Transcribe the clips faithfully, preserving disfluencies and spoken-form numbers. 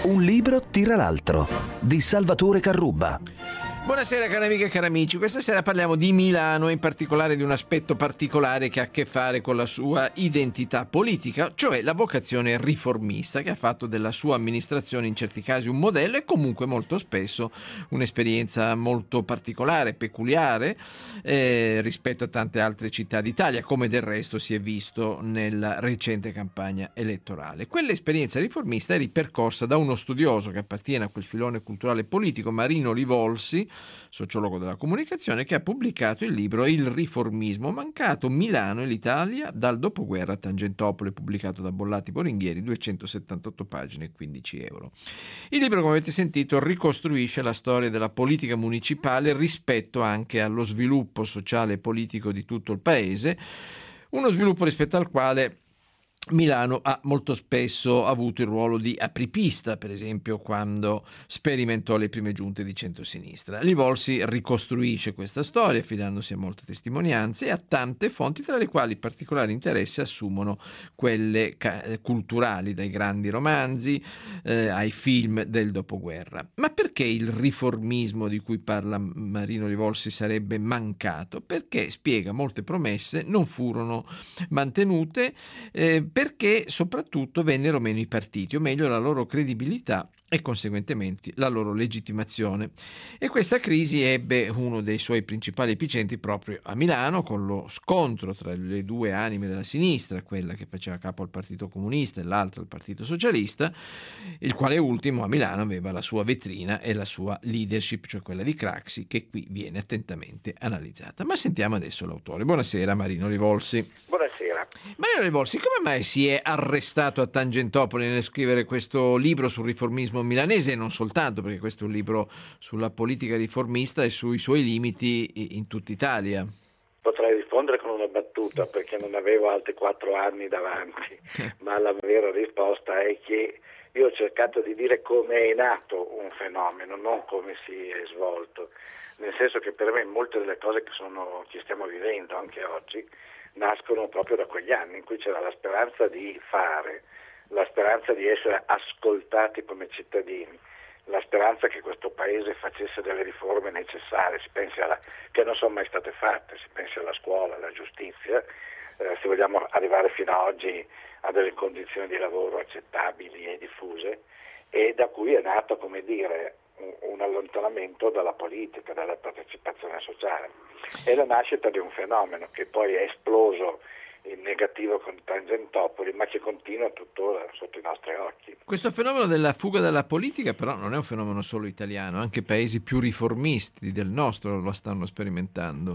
Un libro tira l'altro, di Salvatore Carrubba. Buonasera cari amiche e cari amici, questa sera parliamo di Milano, in particolare di un aspetto particolare che ha a che fare con la sua identità politica, cioè la vocazione riformista, che ha fatto della sua amministrazione in certi casi un modello e comunque molto spesso un'esperienza molto particolare, peculiare eh, rispetto a tante altre città d'Italia, come del resto si è visto nella recente campagna elettorale. Quell'esperienza riformista è ripercorsa da uno studioso che appartiene a quel filone culturale e politico, Marino Livolsi, sociologo della comunicazione, che ha pubblicato il libro Il riformismo mancato, Milano e l'Italia dal dopoguerra a Tangentopoli, pubblicato da Bollati Boringhieri, duecentosettantotto pagine e quindici euro. Il libro, come avete sentito, ricostruisce la storia della politica municipale rispetto anche allo sviluppo sociale e politico di tutto il paese, uno sviluppo rispetto al quale Milano ha molto spesso avuto il ruolo di apripista, per esempio quando sperimentò le prime giunte di centrosinistra. Livolsi ricostruisce questa storia affidandosi a molte testimonianze e a tante fonti, tra le quali particolare interesse assumono quelle ca- culturali, dai grandi romanzi eh, ai film del dopoguerra. Ma perché il riformismo di cui parla Marino Livolsi sarebbe mancato? Perché, spiega, molte promesse non furono mantenute, eh, perché soprattutto vennero meno i partiti, o meglio la loro credibilità e conseguentemente la loro legittimazione. E questa crisi ebbe uno dei suoi principali epicentri proprio a Milano, con lo scontro tra le due anime della sinistra, quella che faceva capo al Partito Comunista e l'altra al Partito Socialista, il quale ultimo a Milano aveva la sua vetrina e la sua leadership, cioè quella di Craxi, che qui viene attentamente analizzata. Ma sentiamo adesso l'autore. Buonasera Marino Livolsi. Buonasera. Marino Livolsi, come mai si è arrestato a Tangentopoli nel scrivere questo libro sul riformismo milanese, e non soltanto, perché questo è un libro sulla politica riformista e sui suoi limiti in tutta Italia? Potrei rispondere con una battuta perché non avevo altri quattro anni davanti, ma la vera risposta è che io ho cercato di dire come è nato un fenomeno, non come si è svolto, nel senso che per me molte delle cose che, sono, che stiamo vivendo anche oggi nascono proprio da quegli anni in cui c'era la speranza di fare, la speranza di essere ascoltati come cittadini, la speranza che questo paese facesse delle riforme necessarie, si pensi alla, che non sono mai state fatte, si pensi alla scuola, alla giustizia, eh, se vogliamo arrivare fino ad oggi a delle condizioni di lavoro accettabili e diffuse, e da cui è nato, come dire, un, un allontanamento dalla politica, dalla partecipazione sociale. È la nascita di un fenomeno che poi è esploso in negativo con Tangentopoli, ma che continua tuttora sotto i nostri occhi. Questo fenomeno della fuga dalla politica però non è un fenomeno solo italiano, anche paesi più riformisti del nostro lo stanno sperimentando.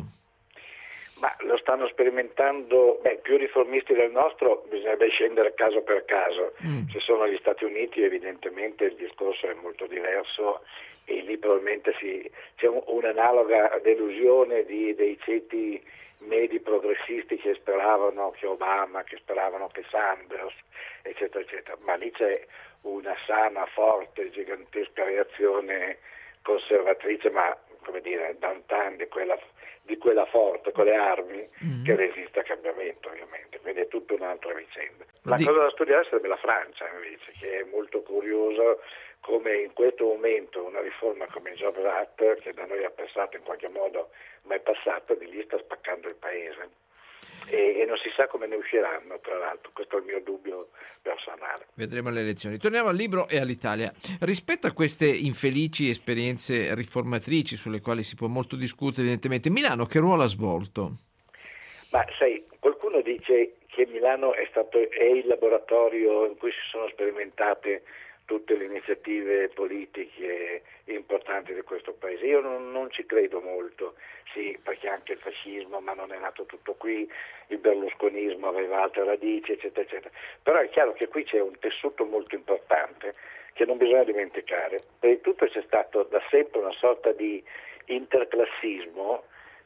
Ma lo stanno sperimentando, beh, più riformisti del nostro bisognerebbe scendere caso per caso. Mm. Se sono gli Stati Uniti evidentemente il discorso è molto diverso e lì probabilmente si, c'è un, un'analoga delusione di, dei ceti medi progressisti che speravano che Obama, che speravano che Sanders, eccetera, eccetera. Ma lì c'è una sana, forte, gigantesca reazione conservatrice, ma come dire, downtown di quella, di quella forte, con le armi, mm-hmm. che resiste al cambiamento, ovviamente. Quindi è tutta un'altra vicenda. La di... cosa da studiare sarebbe la Francia, invece, che è molto curiosa come in questo momento una riforma come il Jobs Act, che da noi è passata in qualche modo, ma è passata, di lì sta spaccando il paese. E, e non si sa come ne usciranno, tra l'altro, questo è il mio dubbio personale. Vedremo alle elezioni. Torniamo al libro e all'Italia. Rispetto a queste infelici esperienze riformatrici sulle quali si può molto discutere, evidentemente, Milano che ruolo ha svolto? Ma sai, qualcuno dice che Milano è stato è il laboratorio in cui si sono sperimentate tutte le iniziative politiche importanti di questo paese. Io non, non ci credo molto, sì, perché anche il fascismo, ma non è nato tutto qui, il berlusconismo aveva altre radici, eccetera, eccetera. Però è chiaro che qui c'è un tessuto molto importante che non bisogna dimenticare. Per il tutto c'è stato da sempre una sorta di interclassismo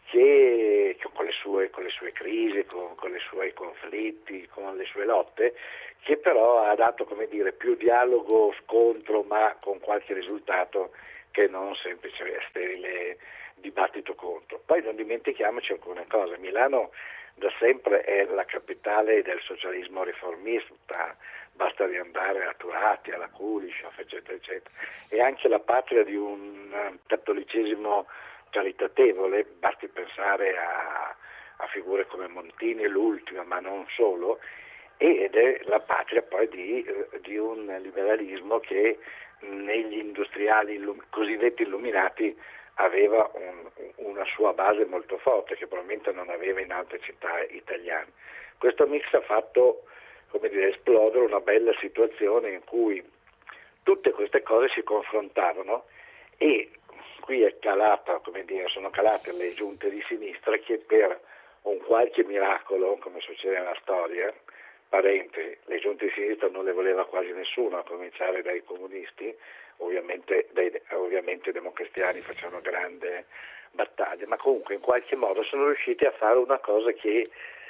che con le sue, con le sue crisi, con, con i suoi conflitti, con le sue lotte, che però ha dato, come dire, più dialogo, scontro, ma con qualche risultato che non semplice sterile dibattito contro. Poi non dimentichiamoci alcune cose. Milano da sempre è la capitale del socialismo riformista, basta riandare a Turati, alla Kulishov, eccetera, eccetera. È anche la patria di un cattolicesimo caritatevole, basti pensare a, a figure come Montini, l'ultima, ma non solo, ed è la patria poi di, di un liberalismo che negli industriali illum- cosiddetti illuminati aveva un, una sua base molto forte che probabilmente non aveva in altre città italiane. Questo mix ha fatto, come dire, esplodere una bella situazione in cui tutte queste cose si confrontavano e qui è calata, come dire, sono calate le giunte di sinistra che per un qualche miracolo, come succede nella storia, parentesi, le giunte di sinistra non le voleva quasi nessuno, a cominciare dai comunisti, ovviamente, dai, ovviamente i democristiani facevano grande battaglia, ma comunque in qualche modo sono riusciti a fare una cosa che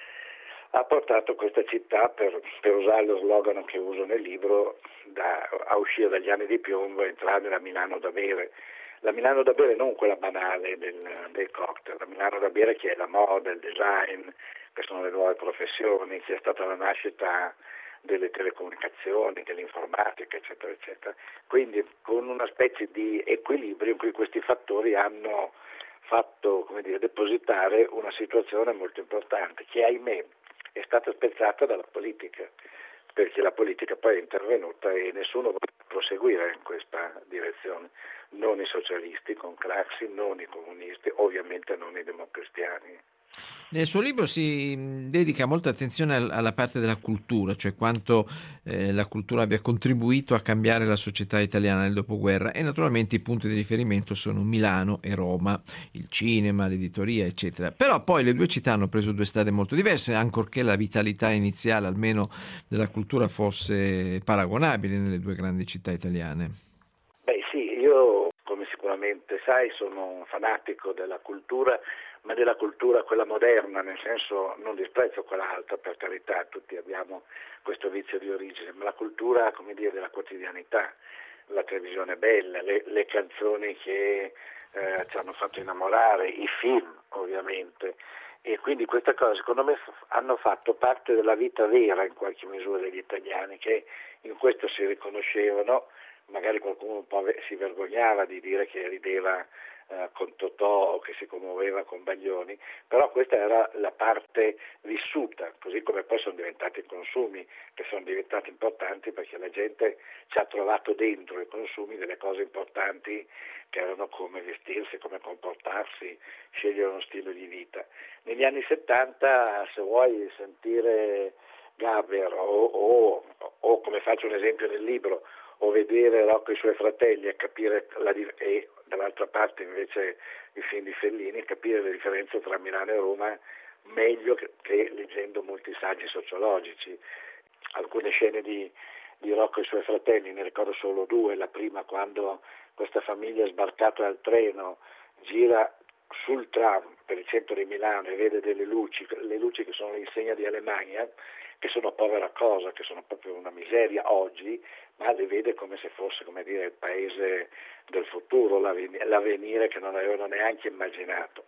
ha portato questa città, per, per usare lo slogan che uso nel libro, da, a uscire dagli anni di piombo e entrare nella Milano da bere. La Milano da bere non quella banale del, del cocktail, la Milano da bere che è la moda, il design, che sono le nuove professioni, che è stata la nascita delle telecomunicazioni, dell'informatica, eccetera, eccetera. Quindi con una specie di equilibrio in cui questi fattori hanno fatto, come dire, depositare una situazione molto importante, che ahimè è stata spezzata dalla politica, perché la politica poi è intervenuta e nessuno vuole proseguire in questa direzione, non i socialisti con Craxi, non i comunisti, ovviamente non i democristiani. Nel suo libro si dedica molta attenzione alla parte della cultura, cioè quanto eh, la cultura abbia contribuito a cambiare la società italiana nel dopoguerra, e naturalmente i punti di riferimento sono Milano e Roma, il cinema, l'editoria, eccetera. Però poi le due città hanno preso due strade molto diverse, ancorché la vitalità iniziale almeno della cultura fosse paragonabile nelle due grandi città italiane. Beh sì, io come sicuramente sai sono un fanatico della cultura, ma della cultura quella moderna, nel senso non disprezzo quella alta, per carità, tutti abbiamo questo vizio di origine, ma la cultura, come dire, della quotidianità, la televisione bella, le, le canzoni che eh, ci hanno fatto innamorare, i film ovviamente, e quindi queste cose secondo me hanno fatto parte della vita vera in qualche misura degli italiani, che in questo si riconoscevano. Magari qualcuno un po' si vergognava di dire che rideva eh, con Totò o che si commuoveva con Baglioni, però questa era la parte vissuta, così come poi sono diventati i consumi, che sono diventati importanti perché la gente ci ha trovato dentro i consumi delle cose importanti che erano come vestirsi, come comportarsi, scegliere uno stile di vita. Negli anni settanta, se vuoi sentire Gaber o, o, o come faccio un esempio nel libro, o vedere Rocco e i suoi fratelli e capire la, e dall'altra parte invece i film di Fellini, capire le differenze tra Milano e Roma meglio che, che leggendo molti saggi sociologici. Alcune scene di, di Rocco e i suoi fratelli, ne ricordo solo due. La prima, quando questa famiglia è sbarcata dal treno, gira sul tram per il centro di Milano e vede delle luci, le luci che sono l'insegna di Alemagna, che sono povera cosa, che sono proprio una miseria oggi, ma le vede come se fosse, come dire, il paese del futuro, l'avvenire che non avevano neanche immaginato.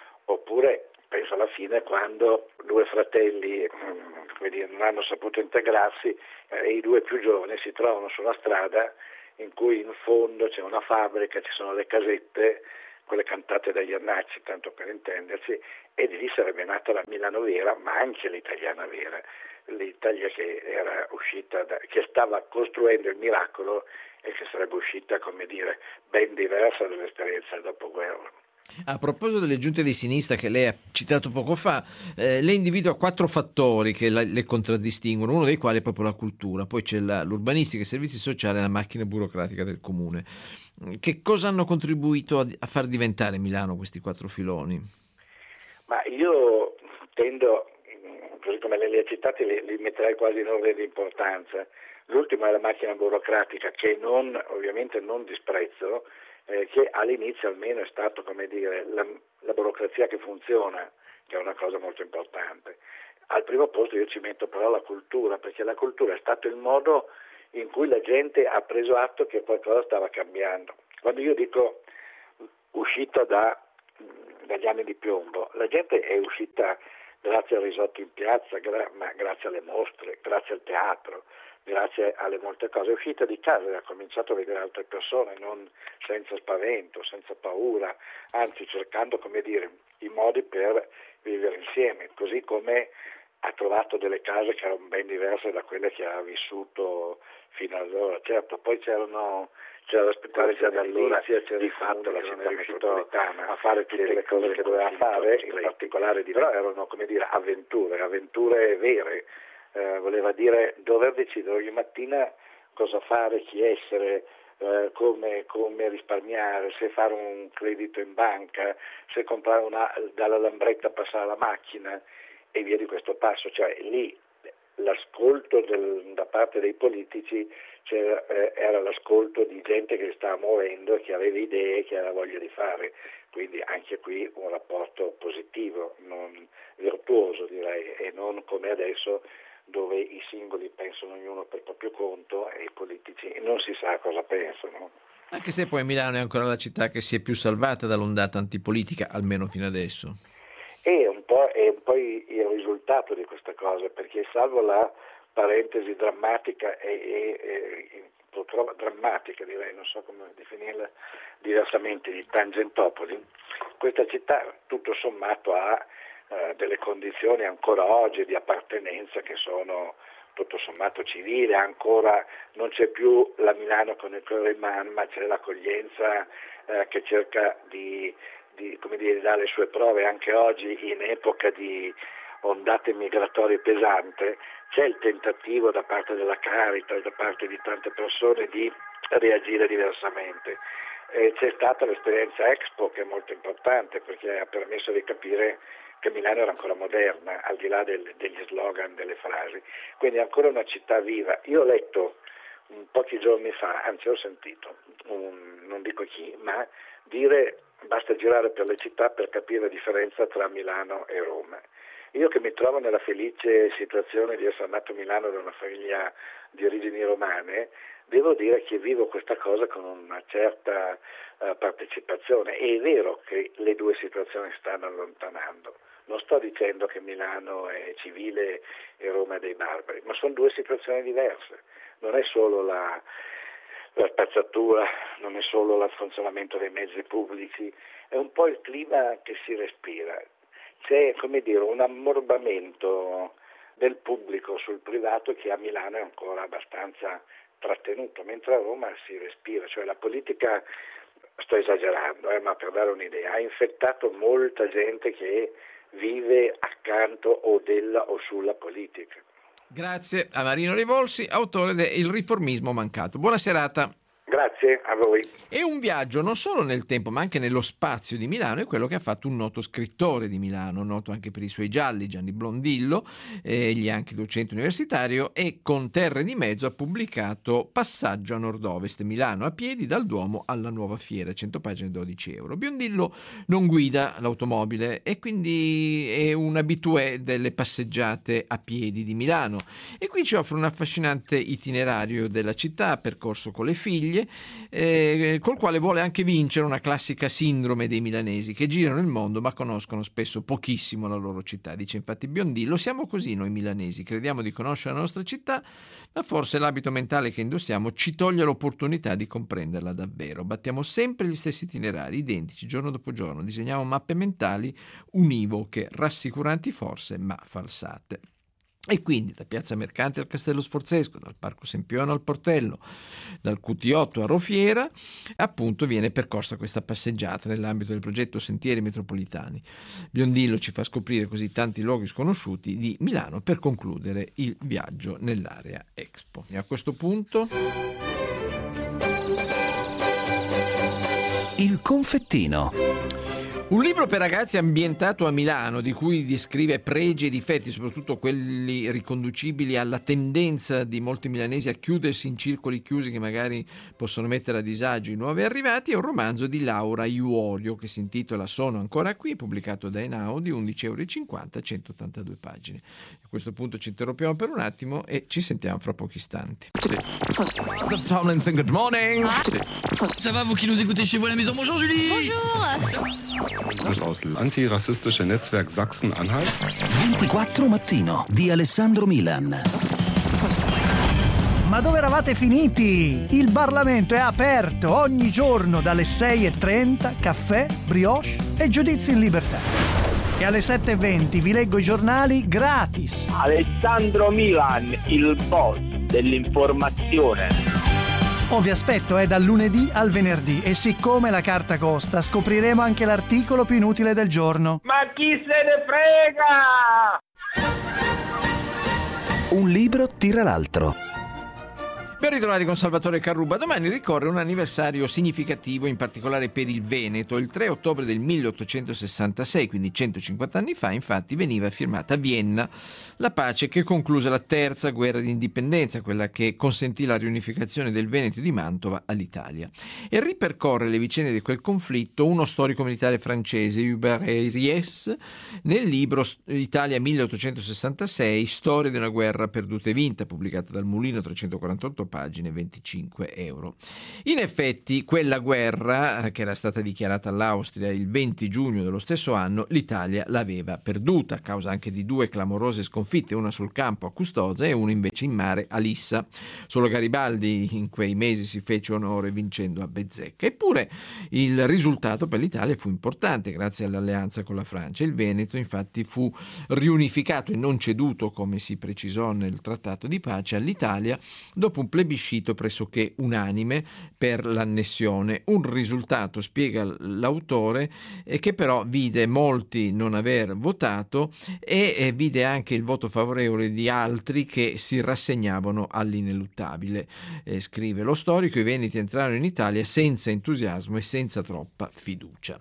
Oppure penso alla fine quando due fratelli come dire, non hanno saputo integrarsi e i due più giovani si trovano su una strada in cui in fondo c'è una fabbrica, ci sono le casette, quelle cantate da Iannacci, tanto per intenderci, e di lì sarebbe nata la Milano vera, ma anche l'italiana vera, l'Italia che era uscita, da, che stava costruendo il miracolo e che sarebbe uscita, come dire, ben diversa dall'esperienza del dopoguerra. A proposito delle giunte di sinistra che lei ha citato poco fa, eh, lei individua quattro fattori che la, le contraddistinguono, uno dei quali è proprio la cultura, poi c'è la, l'urbanistica, i servizi sociali e la macchina burocratica del comune. Che cosa hanno contribuito a, a far diventare Milano questi quattro filoni? Ma io tendo, così come lei li ha citati, li, li metterei quasi in ordine di importanza. L'ultimo è la macchina burocratica, che non, ovviamente non disprezzo, eh, che all'inizio almeno è stato, come dire, la, la burocrazia che funziona, che è una cosa molto importante. Al primo posto io ci metto però la cultura, perché la cultura è stato il modo in cui la gente ha preso atto che qualcosa stava cambiando. Quando io dico uscita da, dagli anni di piombo, la gente è uscita grazie al risotto in piazza, gra- ma grazie alle mostre, grazie al teatro. grazie alle molte cose. È uscita di casa e ha cominciato a vedere altre persone, non senza spavento, senza paura, anzi cercando, come dire, i modi per vivere insieme, così come ha trovato delle case che erano ben diverse da quelle che ha vissuto fino ad ora. Certo, poi c'erano c'era da aspettare già da allora, di fatto la città metropolitana a fare tutte le cose che doveva fare, in particolare di però erano, come dire, avventure, avventure vere. Eh, voleva dire dover decidere ogni mattina cosa fare, chi essere, eh, come, come risparmiare, se fare un credito in banca, se comprare una, dalla lambretta passare alla macchina e via di questo passo. Cioè lì l'ascolto del, da parte dei politici c'era, eh, era l'ascolto di gente che stava muovendo, che aveva idee, che aveva voglia di fare, quindi anche qui un rapporto positivo, non virtuoso direi, e non come adesso dove i singoli pensano ognuno per proprio conto e i politici non si sa cosa pensano. Anche se poi Milano è ancora la città che si è più salvata dall'ondata antipolitica, almeno fino adesso. È un po', è un po' il risultato di questa cosa, perché salvo la parentesi drammatica e, e, e purtroppo drammatica direi, non so come definirla diversamente, di Tangentopoli, questa città tutto sommato ha eh, delle condizioni ancora oggi di appartenenza che sono tutto sommato civile, ancora non c'è più la Milano con il cuore in mano, ma c'è l'accoglienza eh, che cerca di Di, come dire, dare le sue prove anche oggi in epoca di ondate migratorie pesante. C'è il tentativo da parte della Caritas, da parte di tante persone di reagire diversamente. E c'è stata l'esperienza Expo che è molto importante perché ha permesso di capire che Milano era ancora moderna, al di là del, degli slogan, delle frasi. Quindi è ancora una città viva. Io ho letto un pochi giorni fa, anzi ho sentito, un, non dico chi, ma dire basta girare per le città per capire la differenza tra Milano e Roma. Io che mi trovo nella felice situazione di essere nato a Milano da una famiglia di origini romane, devo dire che vivo questa cosa con una certa uh, partecipazione. E è vero che le due situazioni stanno allontanando. Non sto dicendo che Milano è civile e Roma è dei barbari, ma sono due situazioni diverse. Non è solo la la spazzatura, non è solo il funzionamento dei mezzi pubblici, è un po' il clima che si respira. C'è, come dire, un ammorbamento del pubblico sul privato che a Milano è ancora abbastanza trattenuto, mentre a Roma si respira. Cioè la politica, sto esagerando, eh, ma per dare un'idea, ha infettato molta gente che vive accanto o della o sulla politica. Grazie a Marino Rivolsi, autore de Il riformismo mancato. Buona serata. Grazie a voi. E un viaggio non solo nel tempo ma anche nello spazio di Milano è quello che ha fatto un noto scrittore di Milano, noto anche per i suoi gialli, Gianni Blondillo, egli è anche docente universitario e con Terre di Mezzo ha pubblicato Passaggio a nord-ovest Milano a piedi dal Duomo alla Nuova Fiera, cento pagine, dodici euro. Blondillo non guida l'automobile e quindi è un abitué delle passeggiate a piedi di Milano e qui ci offre un affascinante itinerario della città percorso con le figlie, Eh, col quale vuole anche vincere una classica sindrome dei milanesi che girano il mondo ma conoscono spesso pochissimo la loro città. Dice infatti Biondillo: siamo così noi milanesi, crediamo di conoscere la nostra città, ma forse l'abito mentale che indossiamo ci toglie l'opportunità di comprenderla davvero. Battiamo sempre gli stessi itinerari, identici giorno dopo giorno, disegniamo mappe mentali univoche, rassicuranti forse, ma falsate. E quindi da Piazza Mercante al Castello Sforzesco, dal Parco Sempione al Portello, dal Q T otto a Rofiera, appunto viene percorsa questa passeggiata nell'ambito del progetto Sentieri Metropolitani. Biondillo ci fa scoprire così tanti luoghi sconosciuti di Milano per concludere il viaggio nell'area Expo. E a questo punto Il confettino. Un libro per ragazzi ambientato a Milano, di cui descrive pregi e difetti, soprattutto quelli riconducibili alla tendenza di molti milanesi a chiudersi in circoli chiusi che magari possono mettere a disagio i nuovi arrivati, è un romanzo di Laura Iuolio che si intitola Sono ancora qui, pubblicato da Einaudi, undici euro e cinquanta, centottantadue pagine. A questo punto ci interrompiamo per un attimo e ci sentiamo fra pochi istanti. Tomlinson, good morning. Ça va, vous qui nous écoutez chez vous à la maison? Bonjour Julie. Bonjour. Das aus antirassistische Netzwerk Sachsen-Anhalt. ventiquattro mattino di Alessandro Milan. Ma dove eravate finiti? Il Parlamento è aperto ogni giorno dalle sei e trenta, caffè, brioche e giudizi in libertà. E alle sette e venti vi leggo i giornali gratis. Alessandro Milan, il boss dell'informazione. Oh, vi aspetto, è dal lunedì al venerdì e siccome la carta costa, scopriremo anche l'articolo più inutile del giorno. Ma chi se ne frega? Un libro tira l'altro. Ben ritrovati con Salvatore Carruba. Domani ricorre un anniversario significativo, in particolare per il Veneto. Il tre ottobre del milleottocentosessantasei, quindi centocinquanta anni fa, infatti veniva firmata a Vienna la pace che concluse la terza guerra di indipendenza, quella che consentì la riunificazione del Veneto e di Mantova all'Italia. E ripercorre le vicende di quel conflitto uno storico militare francese, Hubert Ries, nel libro Italia milleottocentosessantasei, Storia di una guerra perduta e vinta, pubblicata dal Mulino, trecentoquarantotto pagine, venticinque euro. In effetti, quella guerra, che era stata dichiarata all'Austria il venti giugno dello stesso anno, l'Italia l'aveva perduta, a causa anche di due clamorose sconfitte, una sul campo a Custoza e una invece in mare a Lissa. Solo Garibaldi in quei mesi si fece onore vincendo a Bezzecca. Eppure il risultato per l'Italia fu importante, grazie all'alleanza con la Francia. Il Veneto, infatti, fu riunificato e non ceduto, come si precisò nel trattato di pace, all'Italia dopo un plebiscito pressoché unanime per l'annessione. Un risultato, spiega l'autore, che però vide molti non aver votato e vide anche il voto favorevole di altri che si rassegnavano all'ineluttabile. Eh, scrive lo storico, i veneti entrarono in Italia senza entusiasmo e senza troppa fiducia.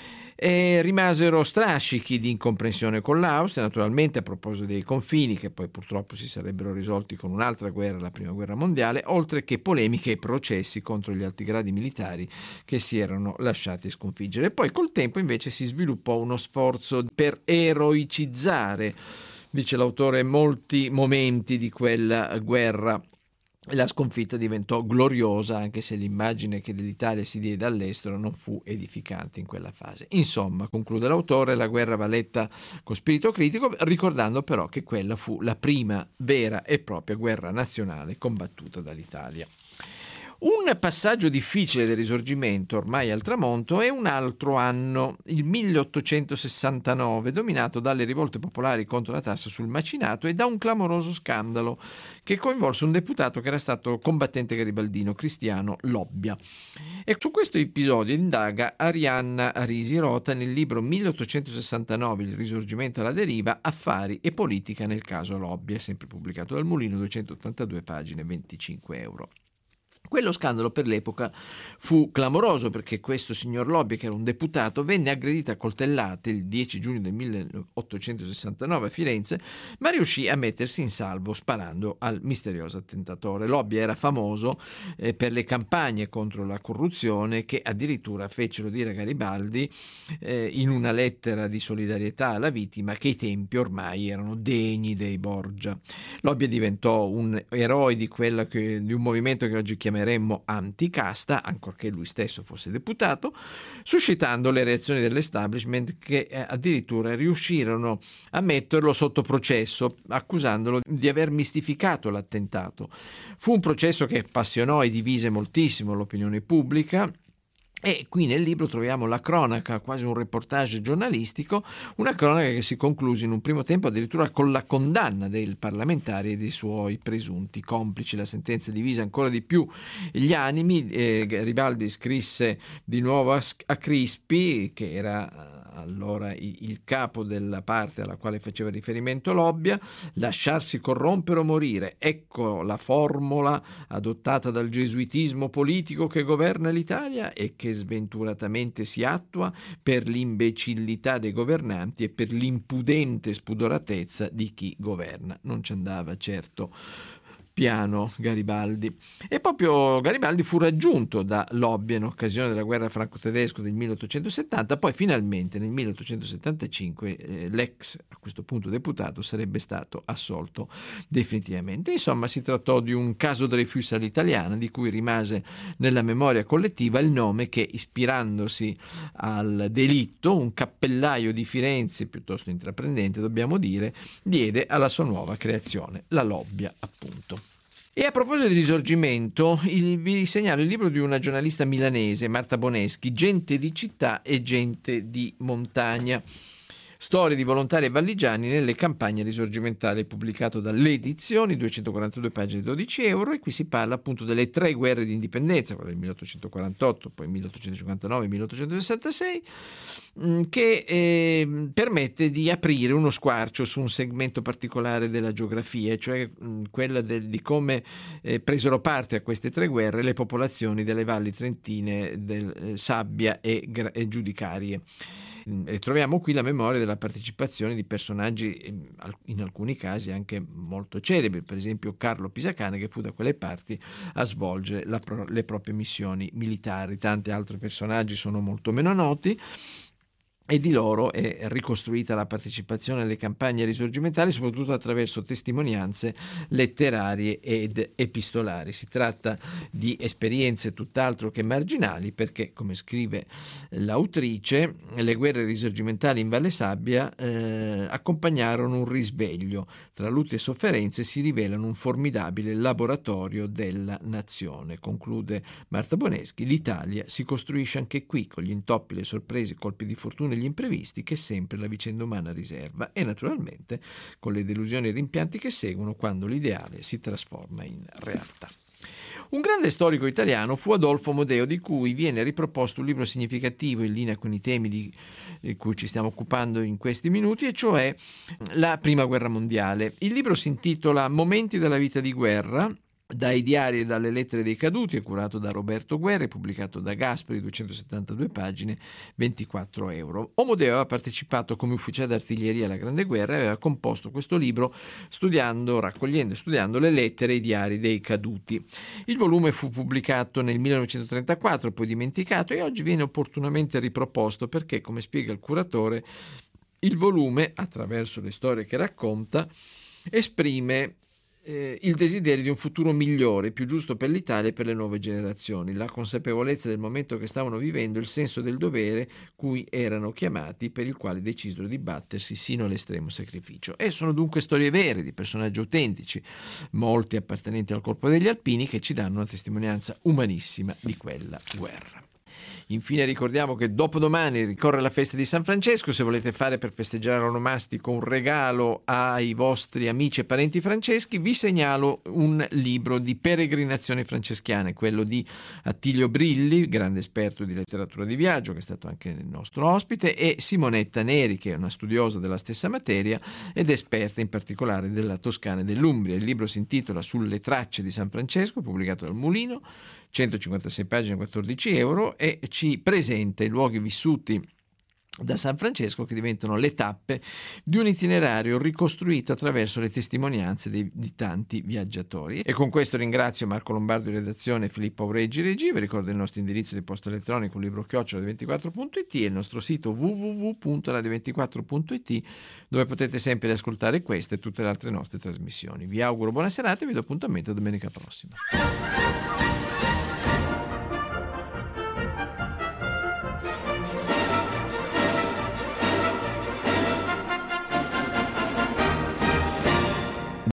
E rimasero strascichi di incomprensione con l'Austria, naturalmente a proposito dei confini, che poi purtroppo si sarebbero risolti con un'altra guerra, la prima guerra mondiale, oltre che polemiche e processi contro gli alti gradi militari che si erano lasciati sconfiggere. Poi col tempo invece si sviluppò uno sforzo per eroicizzare, dice l'autore, molti momenti di quella guerra. La sconfitta diventò gloriosa, anche se l'immagine che dell'Italia si diede all'estero non fu edificante in quella fase. Insomma, conclude l'autore, la guerra va letta con spirito critico, ricordando però che quella fu la prima vera e propria guerra nazionale combattuta dall'Italia. Un passaggio difficile del Risorgimento, ormai al tramonto, è un altro anno, il milleottocentosessantanove, dominato dalle rivolte popolari contro la tassa sul macinato e da un clamoroso scandalo che coinvolse un deputato che era stato combattente garibaldino, Cristiano Lobbia. E su questo episodio indaga Arianna Risi-Rota nel libro milleottocentosessantanove, Il Risorgimento alla deriva, affari e politica nel caso Lobbia, sempre pubblicato dal Mulino, duecentottantadue pagine, venticinque euro. Quello scandalo per l'epoca fu clamoroso perché questo signor Lobbia, che era un deputato, venne aggredito a coltellate il dieci giugno del milleottocentosessantanove a Firenze, ma riuscì a mettersi in salvo sparando al misterioso attentatore. Lobbia era famoso eh, per le campagne contro la corruzione che addirittura fecero dire a Garibaldi eh, in una lettera di solidarietà alla vittima che i tempi ormai erano degni dei Borgia. Lobbia diventò un eroe di, quella che, di un movimento che oggi chiameremmo anticasta, ancorché lui stesso fosse deputato, suscitando le reazioni dell'establishment che eh, addirittura riuscirono a metterlo sotto processo, accusandolo di aver mistificato l'attentato. Fu un processo che appassionò e divise moltissimo l'opinione pubblica. E qui nel libro troviamo la cronaca, quasi un reportage giornalistico, una cronaca che si concluse in un primo tempo addirittura con la condanna del parlamentare e dei suoi presunti complici. La sentenza divise ancora di più gli animi. eh, Garibaldi scrisse di nuovo a, a Crispi, che era allora il capo della parte alla quale faceva riferimento Lobbia: lasciarsi corrompere o morire, ecco la formula adottata dal gesuitismo politico che governa l'Italia e che sventuratamente si attua per l'imbecillità dei governanti e per l'impudente spudoratezza di chi governa. Non ci andava certo piano Garibaldi. E proprio Garibaldi fu raggiunto da Lobbia in occasione della guerra franco-tedesco del milleottocentosettanta, poi finalmente nel milleottocentosettantacinque eh, l'ex, a questo punto deputato, sarebbe stato assolto definitivamente. Insomma, si trattò di un caso Dreyfus all'italiana, di cui rimase nella memoria collettiva il nome che, ispirandosi al delitto, un cappellaio di Firenze, piuttosto intraprendente dobbiamo dire, diede alla sua nuova creazione, la Lobbia appunto. E a proposito di risorgimento, il, vi segnalo il libro di una giornalista milanese, Marta Boneschi, Gente di città e gente di montagna. Storie di volontari e valligiani nelle campagne risorgimentali, pubblicato dalle Edizioni, duecentoquarantadue pagine, dodici euro, e qui si parla appunto delle tre guerre di indipendenza, quella del milleottocentoquarantotto, poi milleottocentocinquantanove e milleottocentosessantasei, che eh, permette di aprire uno squarcio su un segmento particolare della geografia, cioè mh, quella del, di come eh, presero parte a queste tre guerre le popolazioni delle valli trentine del eh, Sabbia e, e Giudicarie. E troviamo qui la memoria della partecipazione di personaggi in alcuni casi anche molto celebri, per esempio Carlo Pisacane, che fu da quelle parti a svolgere la pro- le proprie missioni militari. Tanti altri personaggi sono molto meno noti, e di loro è ricostruita la partecipazione alle campagne risorgimentali, soprattutto attraverso testimonianze letterarie ed epistolari. Si tratta di esperienze tutt'altro che marginali, perché, come scrive l'autrice, le guerre risorgimentali in Valle Sabbia eh, accompagnarono un risveglio. Tra lutti e sofferenze si rivelano un formidabile laboratorio della nazione. Conclude Marta Boneschi: l'Italia si costruisce anche qui, con gli intoppi, le sorprese, i colpi di fortuna, gli imprevisti che sempre la vicenda umana riserva, e naturalmente con le delusioni e rimpianti che seguono quando l'ideale si trasforma in realtà. Un grande storico italiano fu Adolfo Modeo, di cui viene riproposto un libro significativo in linea con i temi di, di cui ci stiamo occupando in questi minuti, e cioè la Prima Guerra Mondiale. Il libro si intitola Momenti della vita di guerra, dai diari e dalle lettere dei caduti, è curato da Roberto Guerra, pubblicato da Gasperi, duecentosettantadue pagine, ventiquattro euro. Modeo aveva partecipato come ufficiale d'artiglieria alla Grande Guerra e aveva composto questo libro studiando, raccogliendo e studiando le lettere e i diari dei caduti. Il volume fu pubblicato nel millenovecentotrentaquattro, poi dimenticato, e oggi viene opportunamente riproposto perché, come spiega il curatore, il volume, attraverso le storie che racconta, esprime Eh, il desiderio di un futuro migliore, più giusto per l'Italia e per le nuove generazioni, la consapevolezza del momento che stavano vivendo, il senso del dovere cui erano chiamati, per il quale decisero di battersi sino all'estremo sacrificio. E sono dunque storie vere di personaggi autentici, molti appartenenti al corpo degli alpini, che ci danno una testimonianza umanissima di quella guerra. Infine ricordiamo che dopodomani ricorre la festa di San Francesco. Se volete fare per festeggiare l'onomastico un regalo ai vostri amici e parenti franceschi, vi segnalo un libro di peregrinazioni franceschiane, quello di Attilio Brilli, grande esperto di letteratura di viaggio, che è stato anche il nostro ospite, e Simonetta Neri, che è una studiosa della stessa materia ed esperta in particolare della Toscana e dell'Umbria. Il libro si intitola Sulle tracce di San Francesco, pubblicato dal Mulino, centocinquantasei pagine, quattordici euro, e ci presenta i luoghi vissuti da San Francesco, che diventano le tappe di un itinerario ricostruito attraverso le testimonianze di, di tanti viaggiatori. E con questo ringrazio Marco Lombardo in redazione e Filippo Aureggi regia. Vi ricordo il nostro indirizzo di posta elettronico libro chiocciola radio ventiquattro punto it e il nostro sito w w w punto radio ventiquattro punto it, dove potete sempre ascoltare queste e tutte le altre nostre trasmissioni. Vi auguro buona serata e vi do appuntamento a domenica prossima.